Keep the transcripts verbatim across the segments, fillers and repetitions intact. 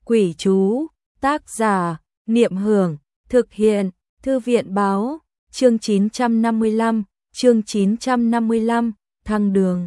Quỷ chú, tác giả, Niệm Hưởng, thực hiện, Thư viện báo, chương chín trăm năm mươi lăm, chương chín trăm năm mươi lăm, thăng đường.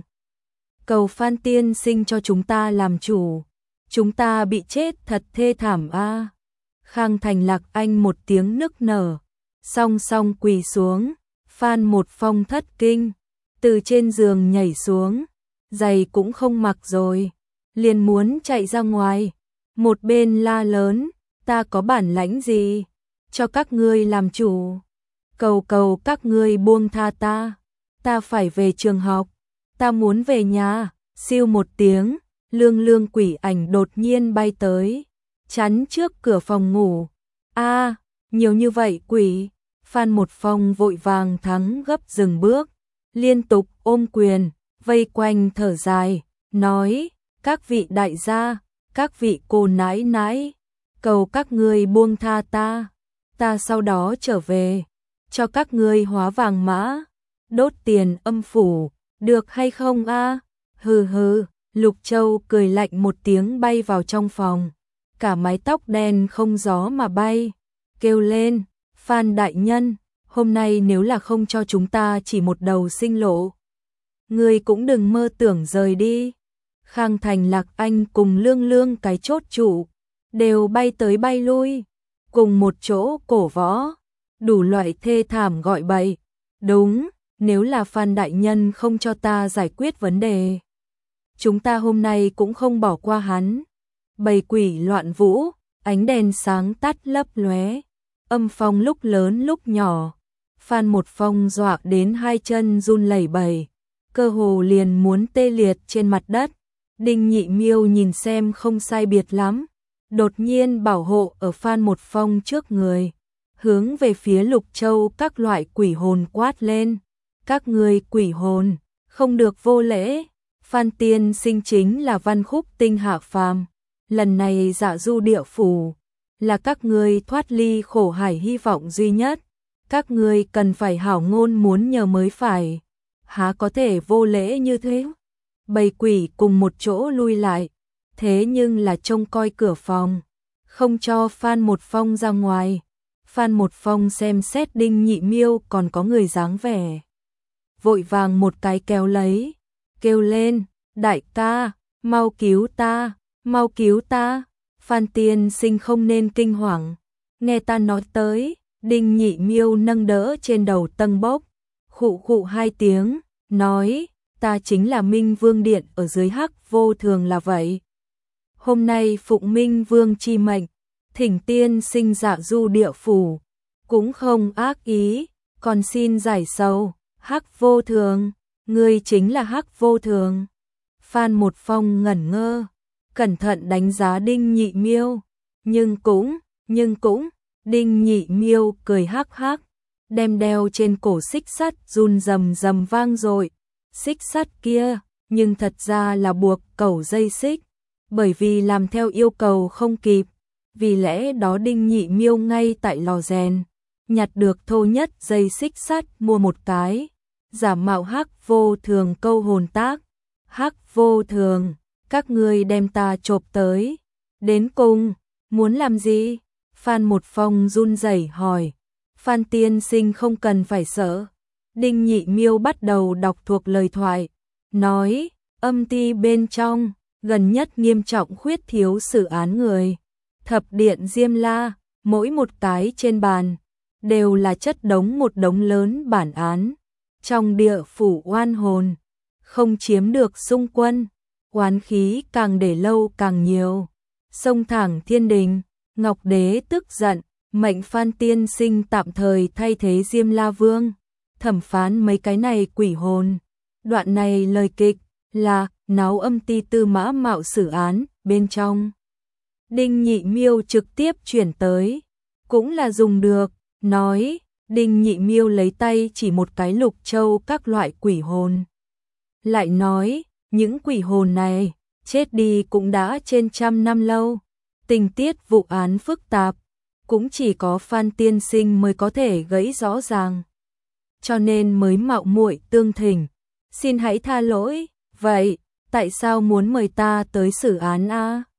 Cầu Phan tiên sinh cho chúng ta làm chủ, chúng ta bị chết thật thê thảm a. À. Khang Thành Lạc Anh một tiếng nức nở, song song quỳ xuống, Phan Một Phong thất kinh, từ trên giường nhảy xuống, giày cũng không mặc rồi, liền muốn chạy ra ngoài, một bên la lớn, ta có bản lãnh gì, cho các ngươi làm chủ, cầu cầu các ngươi buông tha ta, ta phải về trường học, ta muốn về nhà. Siêu một tiếng, lương lương quỷ ảnh đột nhiên bay tới, chắn trước cửa phòng ngủ. A, à, nhiều như vậy quỷ. Phan Một Phong vội vàng thắng gấp dừng bước, liên tục ôm quyền, vây quanh thở dài, nói: các vị đại gia, các vị cô nãi nãi, cầu các ngươi buông tha ta, ta sau đó trở về, cho các ngươi hóa vàng mã, đốt tiền âm phủ, được hay không a? À? Hừ hừ, Lục Châu cười lạnh một tiếng bay vào trong phòng, cả mái tóc đen không gió mà bay, kêu lên: Phan đại nhân, hôm nay nếu là không cho chúng ta chỉ một đầu sinh lộ, ngươi cũng đừng mơ tưởng rời đi. Khang Thành Lạc Anh cùng lương lương cái chốt trụ, đều bay tới bay lui, cùng một chỗ cổ võ, đủ loại thê thảm gọi bậy. Đúng, nếu là Phan đại nhân không cho ta giải quyết vấn đề, chúng ta hôm nay cũng không bỏ qua hắn. Bầy quỷ loạn vũ, ánh đèn sáng tắt lấp lóe, âm phong lúc lớn lúc nhỏ. Phan Một Phong dọa đến hai chân run lẩy bẩy, cơ hồ liền muốn tê liệt trên mặt đất. Đinh Nhị Miêu nhìn xem không sai biệt lắm, đột nhiên bảo hộ ở Phan Một Phong trước người, hướng về phía Lục Châu các loại quỷ hồn quát lên: các ngươi quỷ hồn, không được vô lễ. Phan tiên sinh chính là văn khúc tinh hạ phàm, lần này Dạ Du địa phủ là các ngươi thoát ly khổ hải hy vọng duy nhất, các ngươi cần phải hảo ngôn muốn nhờ mới phải, há có thể vô lễ như thế. Bầy quỷ cùng một chỗ lui lại, thế nhưng là trông coi cửa phòng, không cho Phan Một Phong ra ngoài. Phan Một Phong xem xét Đinh Nhị Miêu còn có người dáng vẻ, vội vàng một cái kéo lấy, kêu lên: đại ca, mau cứu ta, mau cứu ta. Phan tiên sinh không nên kinh hoàng, nghe ta nói tới. Đinh Nhị Miêu nâng đỡ trên đầu tâng bốc, khụ khụ hai tiếng, nói: ta chính là Minh Vương Điện ở dưới Hắc Vô Thường là vậy. Hôm nay phụng Minh Vương chi mệnh, thỉnh tiên sinh Dạ Du địa phủ, cũng không ác ý, còn xin giải sầu. Hắc Vô Thường, ngươi chính là Hắc Vô Thường. Phan Một Phong ngẩn ngơ, cẩn thận đánh giá Đinh Nhị Miêu, nhưng cũng, nhưng cũng, Đinh Nhị Miêu cười hắc hắc, đem đeo trên cổ xích sắt run rầm rầm vang dội. Xích sắt kia, nhưng thật ra là buộc cẩu dây xích, bởi vì làm theo yêu cầu không kịp, vì lẽ đó Đinh Nhị Miêu ngay tại lò rèn nhặt được thô nhất dây xích sắt mua một cái, giả mạo Hắc Vô Thường câu hồn tác: Hắc Vô Thường, các ngươi đem ta chộp tới, đến cùng muốn làm gì? Phan Một Phong run rẩy hỏi. Phan tiên sinh không cần phải sợ. Đinh Nhị Miêu bắt đầu đọc thuộc lời thoại, nói: âm ty bên trong, gần nhất nghiêm trọng khuyết thiếu xử án người. Thập điện Diêm La, mỗi một cái trên bàn, đều là chất đống một đống lớn bản án. Trong địa phủ oan hồn, không chiếm được xung quân, oán khí càng để lâu càng nhiều. Sông thẳng thiên đình, Ngọc Đế tức giận, mệnh Phan tiên sinh tạm thời thay thế Diêm La Vương, thẩm phán mấy cái này quỷ hồn. Đoạn này lời kịch là náo âm ty tư mã mạo xử án bên trong. Đinh Nhị Miêu trực tiếp chuyển tới, cũng là dùng được, nói. Đinh Nhị Miêu lấy tay chỉ một cái Lục Châu các loại quỷ hồn, lại nói: những quỷ hồn này chết đi cũng đã trên trăm năm lâu, tình tiết vụ án phức tạp, cũng chỉ có Phan tiên sinh mới có thể gãy rõ ràng, cho nên mới mạo muội tương thỉnh, xin hãy tha lỗi. Vậy tại sao muốn mời ta tới xử án a?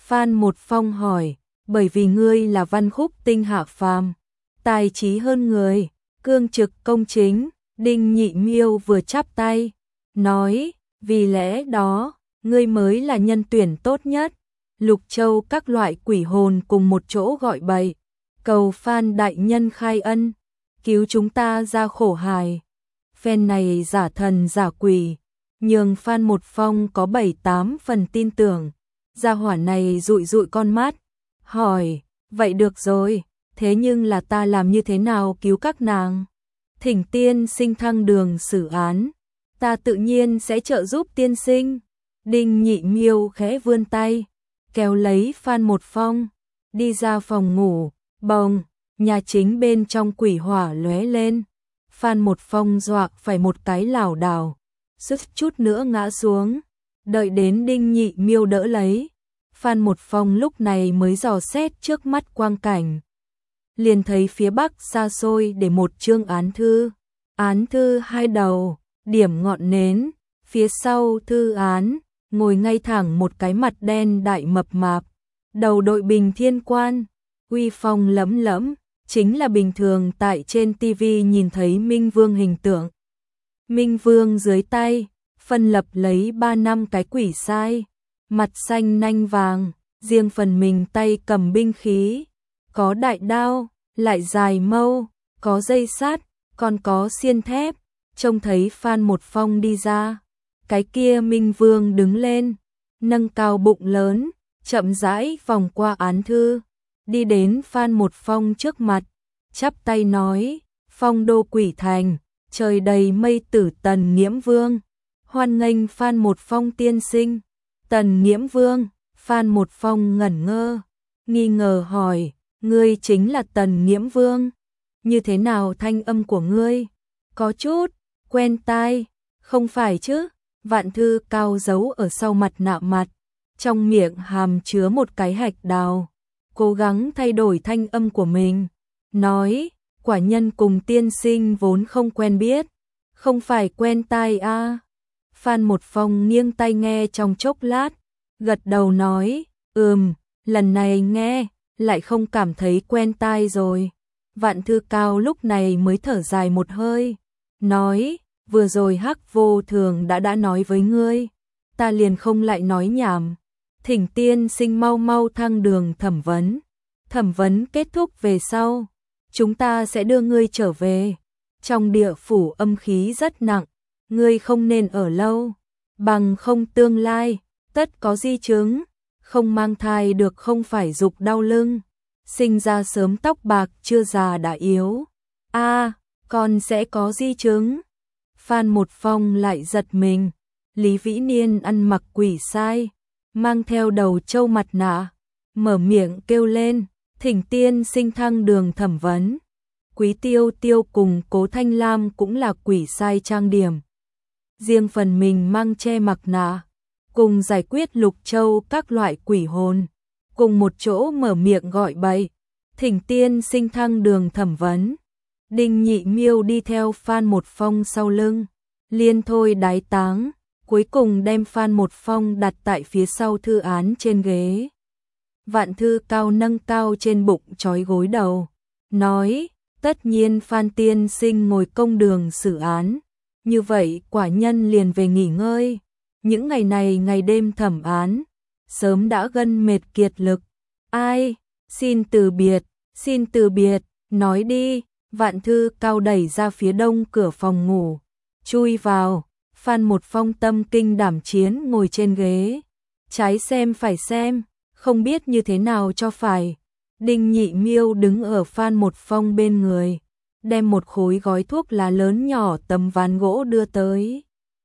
Phan Một Phong hỏi, bởi vì ngươi là văn khúc tinh hạ phàm, tài trí hơn người, cương trực công chính. Đinh Nhị Miêu vừa chắp tay, nói, vì lẽ đó, ngươi mới là nhân tuyển tốt nhất. Lục Châu các loại quỷ hồn cùng một chỗ gọi bậy, cầu Phan đại nhân khai ân, cứu chúng ta ra khổ hài. Phen này giả thần giả quỷ, nhường Phan Một Phong có bảy tám phần tin tưởng. Gia hỏa này dụi dụi con mắt, hỏi, vậy được rồi, thế nhưng là ta làm như thế nào cứu các nàng? Thỉnh tiên sinh thăng đường xử án, ta tự nhiên sẽ trợ giúp tiên sinh. Đinh Nhị Miêu khẽ vươn tay, kéo lấy Phan Một Phong, đi ra phòng ngủ. Bồng, nhà chính bên trong quỷ hỏa lóe lên. Phan Một Phong dọa phải một cái lảo đảo, suýt chút nữa ngã xuống. Đợi đến Đinh Nhị Miêu đỡ lấy, Phan Một Phong lúc này mới dò xét trước mắt quang cảnh. Liền thấy phía bắc xa xôi để một chương án thư. Án thư hai đầu, điểm ngọn nến, phía sau thư án, ngồi ngay thẳng một cái mặt đen đại mập mạp, đầu đội bình thiên quan, uy phong lẫm lẫm, chính là bình thường tại trên tivi nhìn thấy Minh Vương hình tượng. Minh Vương dưới tay, phân lập lấy ba năm cái quỷ sai, mặt xanh nanh vàng, riêng phần mình tay cầm binh khí, có đại đao, lại dài mâu, có dây sắt, còn có xiên thép. Trông thấy Phan Một Phong đi ra, cái kia Minh Vương đứng lên, nâng cao bụng lớn, chậm rãi vòng qua án thư, đi đến Phan Một Phong trước mặt, chắp tay nói, Phong đô quỷ thành, trời đầy mây tử Tần Nghiễm Vương, hoan nghênh Phan Một Phong tiên sinh. Tần Nghiễm Vương, Phan Một Phong ngẩn ngơ, nghi ngờ hỏi, ngươi chính là Tần Nghiễm Vương? Như thế nào thanh âm của ngươi? Có chút quen tai, không phải chứ? Vạn Thư Cao giấu ở sau mặt nạ mặt, trong miệng hàm chứa một cái hạch đào, cố gắng thay đổi thanh âm của mình, nói, quả nhân cùng tiên sinh vốn không quen biết, không phải quen tai a. À. Phan Một Phong nghiêng tai nghe trong chốc lát, gật đầu nói, ừm, lần này nghe, lại không cảm thấy quen tai rồi. Vạn Thư Cao lúc này mới thở dài một hơi, nói, vừa rồi Hắc Vô Thường đã đã nói với ngươi, ta liền không lại nói nhảm. Thỉnh tiên sinh mau mau thăng đường thẩm vấn. Thẩm vấn kết thúc về sau, chúng ta sẽ đưa ngươi trở về. Trong địa phủ âm khí rất nặng, ngươi không nên ở lâu, bằng không tương lai, tất có di chứng, không mang thai được không phải dục đau lưng, sinh ra sớm tóc bạc chưa già đã yếu. A, à, con sẽ có di chứng. Phan Một Phong lại giật mình, Lý Vĩ Niên ăn mặc quỷ sai, mang theo đầu trâu mặt nạ, mở miệng kêu lên, thỉnh tiên sinh thăng đường thẩm vấn. Quý Tiêu Tiêu cùng Cố Thanh Lam cũng là quỷ sai trang điểm, riêng phần mình mang che mặt nạ, cùng giải quyết Lục Châu các loại quỷ hồn, cùng một chỗ mở miệng gọi bậy, thỉnh tiên sinh thăng đường thẩm vấn. Đinh Nhị Miêu đi theo Phan Một Phong sau lưng, liên thôi đái táng, cuối cùng đem Phan Một Phong đặt tại phía sau thư án trên ghế. Vạn Thư Cao nâng cao trên bụng trói gối đầu, nói, tất nhiên Phan tiên sinh ngồi công đường xử án, như vậy quả nhân liền về nghỉ ngơi. Những ngày này ngày đêm thẩm án, sớm đã gân mệt kiệt lực. Ai, xin từ biệt, xin từ biệt, nói đi. Vạn Thư Cao đẩy ra phía đông cửa phòng ngủ, chui vào. Phan Một Phong tâm kinh đảm chiến ngồi trên ghế, trái xem phải xem, không biết như thế nào cho phải. Đinh Nhị Miêu đứng ở Phan Một Phong bên người, đem một khối gói thuốc lá lớn nhỏ tấm ván gỗ đưa tới,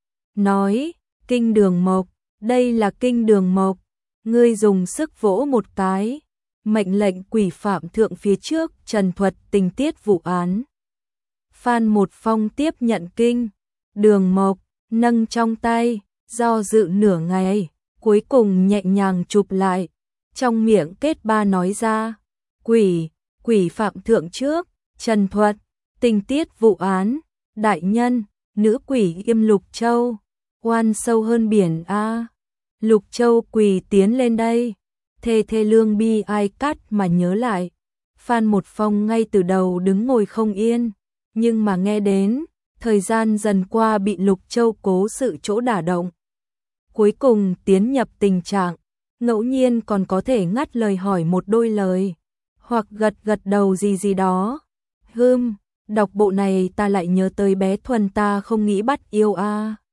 nói, kinh đường mộc, đây là kinh đường mộc, ngươi dùng sức vỗ một cái, mệnh lệnh quỷ phạm thượng phía trước trần thuật tình tiết vụ án. Phan Một Phong tiếp nhận kinh đường mộc, nâng trong tay, do dự nửa ngày, cuối cùng nhẹ nhàng chụp lại, trong miệng kết ba nói ra, quỷ, quỷ phạm thượng trước, trần thuật, tình tiết vụ án, đại nhân, nữ quỷ Yêm Lục Châu, oan sâu hơn biển a. Lục Châu quỳ tiến lên đây, thê thê lương bi ai cắt mà nhớ lại. Phan Một Phong ngay từ đầu đứng ngồi không yên, nhưng mà nghe đến, thời gian dần qua bị Lục Châu cố sự chỗ đả động. Cuối cùng tiến nhập tình trạng, ngẫu nhiên còn có thể ngắt lời hỏi một đôi lời, hoặc gật gật đầu gì gì đó. Hưm, đọc bộ này ta lại nhớ tới bé Thuần ta không nghĩ bắt yêu a. À.